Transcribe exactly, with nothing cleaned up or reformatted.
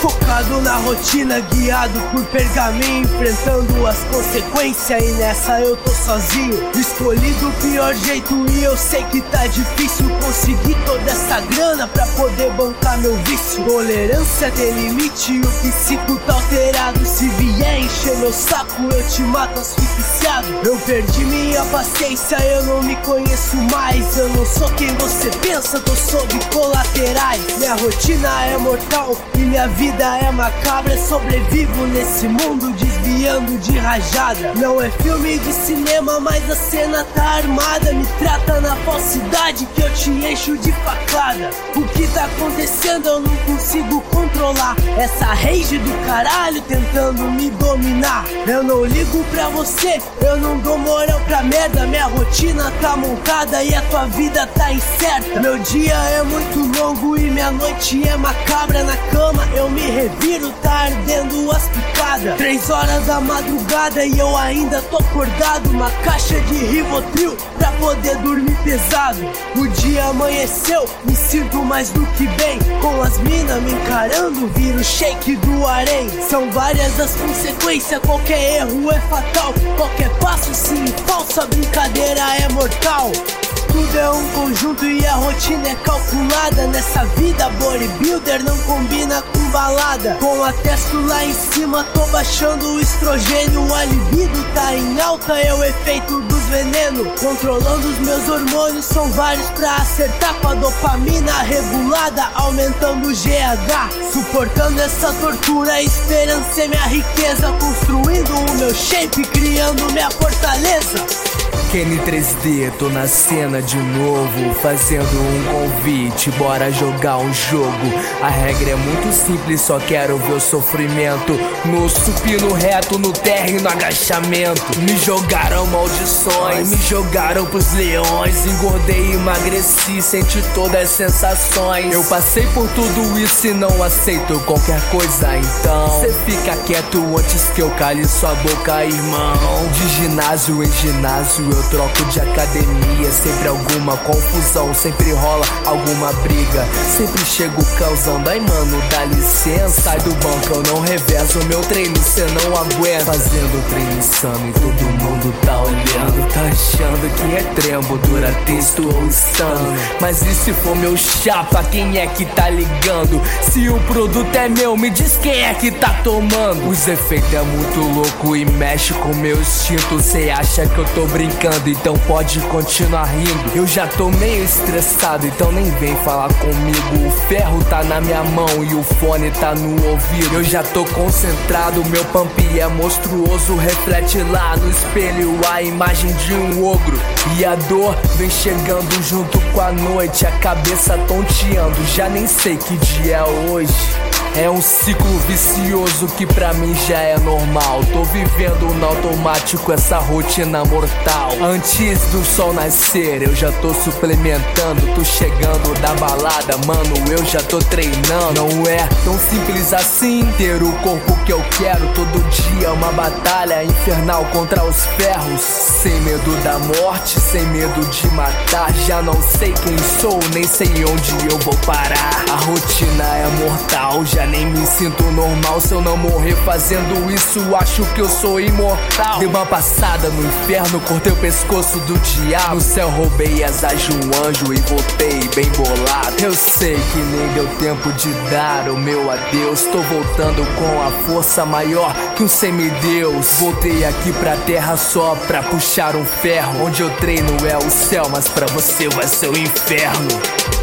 Focado na rotina, guiado por pergaminho, enfrentando as consequências, e nessa eu tô sozinho. Escolhi do pior jeito e eu sei que tá difícil conseguir toda essa grana pra poder bancar meu vício. Tolerância tem limite e o psico tá alterado. Se vier encher meu saco eu te mato asfixiado. Eu perdi minha paciência, eu não me conheço mais. Eu não sou quem você pensa, tô sob colaterais. Minha rotina é mortal e minha vida é macabra. Sobrevivo nesse mundo desviando de rajada. Não é filme de cinema, mas a cena tá armada. Me trata na falsidade que eu te encho de facada. O que tá acontecendo eu não consigo controlar. Essa rage do caralho tentando me dominar. Eu não ligo pra você, eu não dou moral pra merda. Minha rotina tá montada e a tua vida tá incerta. Meu dia é muito longo e minha noite é macabra. Na cama eu me reviro, tá ardendo as picadas. Três horas da madrugada e eu ainda tô acordado. Uma caixa de Rivotril pra poder dormir pesado. O dia amanheceu, me sinto mais do que bem. Com as minas me encarando, viro shake do harém. São várias as consequências, qualquer erro é fatal. Qualquer passo sim falsa, brincadeira é mortal. Tudo é um conjunto e a rotina é calculada. Nessa vida bodybuilder não combina com balada. Com a testo lá em cima tô baixando o estrogênio. A libido tá em alta, é o efeito dos venenos. Controlando os meus hormônios, são vários pra acertar. Com a dopamina regulada, aumentando o G H. Suportando essa tortura, a esperança é minha riqueza. Construindo o meu shape, criando minha fortaleza. Kenny três D, tô na cena de novo, fazendo um convite, bora jogar um jogo. A regra é muito simples, só quero ver o sofrimento. No supino reto, no terra e no agachamento. Me jogaram maldições, me jogaram pros leões. Engordei e emagreci, senti todas as sensações. Eu passei por tudo isso e não aceito qualquer coisa, então cê fica quieto antes que eu cale sua boca, irmão. De ginásio em ginásio eu troco de academia. Sempre alguma confusão, sempre rola alguma briga. Sempre chego causando, ai mano, dá licença. Sai do banco, eu não reverso meu treino, cê não aguenta. Fazendo treino insano e todo mundo tá olhando. Tá achando que é trembo, dura texto ou insano. Mas e se for meu chapa, quem é que tá ligando? Se o produto é meu, me diz quem é que tá tomando. Os efeitos é muito louco e mexe com meu instinto. Cê acha que eu tô brincando, então pode continuar rindo. Eu já tô meio estressado, então nem vem falar comigo. O ferro tá na minha mão e o fone tá no ouvido. Eu já tô concentrado, meu pump é monstruoso. Reflete lá no espelho a imagem de um ogro. E a dor vem chegando junto com a noite. A cabeça tonteando, já nem sei que dia é hoje. É um ciclo vicioso que pra mim já é normal. Tô vivendo no automático essa rotina mortal. Antes do sol nascer eu já tô suplementando. Tô chegando da balada, mano, eu já tô treinando. Não é tão simples assim ter o corpo que eu quero. Todo dia uma batalha infernal contra os ferros. Sem medo da morte, sem medo de matar. Já não sei quem sou, nem sei onde eu vou parar. A rotina é mortal, já nem me sinto normal. Se eu não morrer fazendo isso, acho que eu sou imortal. Dei uma passada no inferno, cortei o pescoço do diabo. No céu roubei asas de um anjo e voltei bem bolado. Eu sei que nem deu tempo de dar o meu adeus. Tô voltando com a força maior que um semideus. Voltei aqui pra terra só pra puxar um ferro. Onde eu treino é o céu, mas pra você vai ser o inferno.